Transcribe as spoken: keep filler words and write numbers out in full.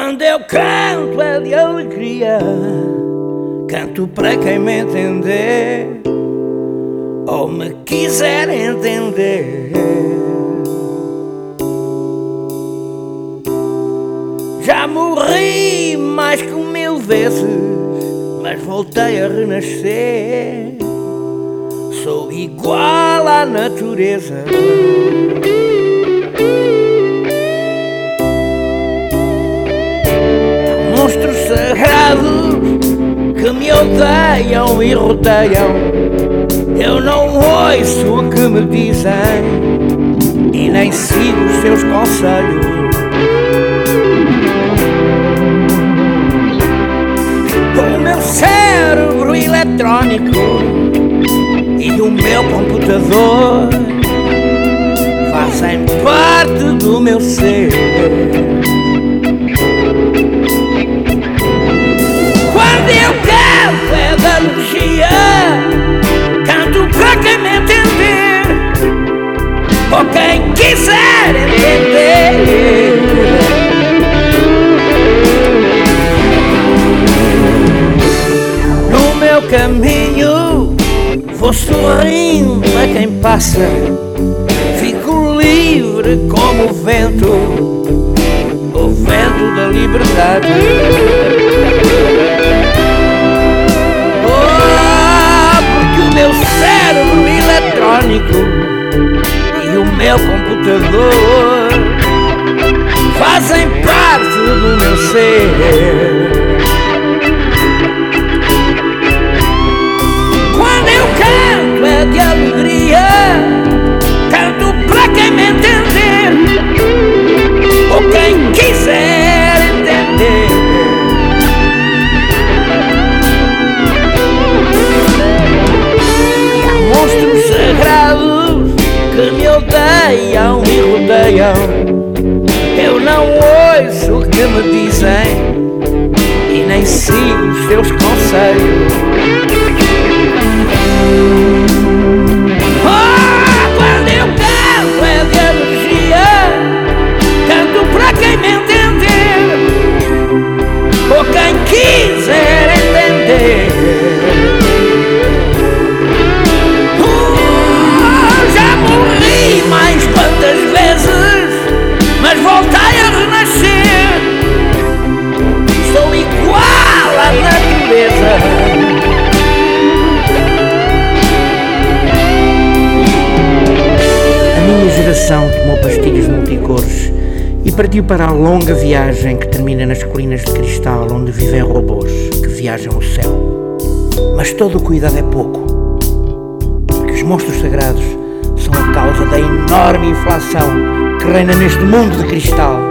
Quando eu canto é de alegria, canto para quem me entender ou me quiser entender. Já morri mais que mil vezes, mas voltei a renascer. Sou igual à natureza. Monstros sagrados que me odeiam e rodeiam. Eu não ouço o que me dizem e nem sigo os seus conselhos. O meu cérebro eletrónico e o meu computador fazem parte do meu ser. Quando eu canto é da energia, canto para quem me entender ou quem quiser entender. No meu caminho vou sorrindo a quem passa, fico livre como o vento, o vento da liberdade. Oh, porque o meu cérebro eletrónico e o meu computador fazem parte do meu ser. De alegria, canto para quem me entender ou quem quiser entender. E há monstros sagrados que me odeiam e rodeiam. Eu não ouço o que me dizem e nem sigo os seus conselhos. Quem quiser entender. Oh, já morri mais quantas vezes, mas voltei a renascer. Sou igual à natureza. A minha geração tomou pastilhas multicores e partiu para a longa viagem que termina nas colinas de cristal, onde vivem robôs que viajam o céu. Mas todo o cuidado é pouco, porque os monstros sagrados são a causa da enorme inflação que reina neste mundo de cristal.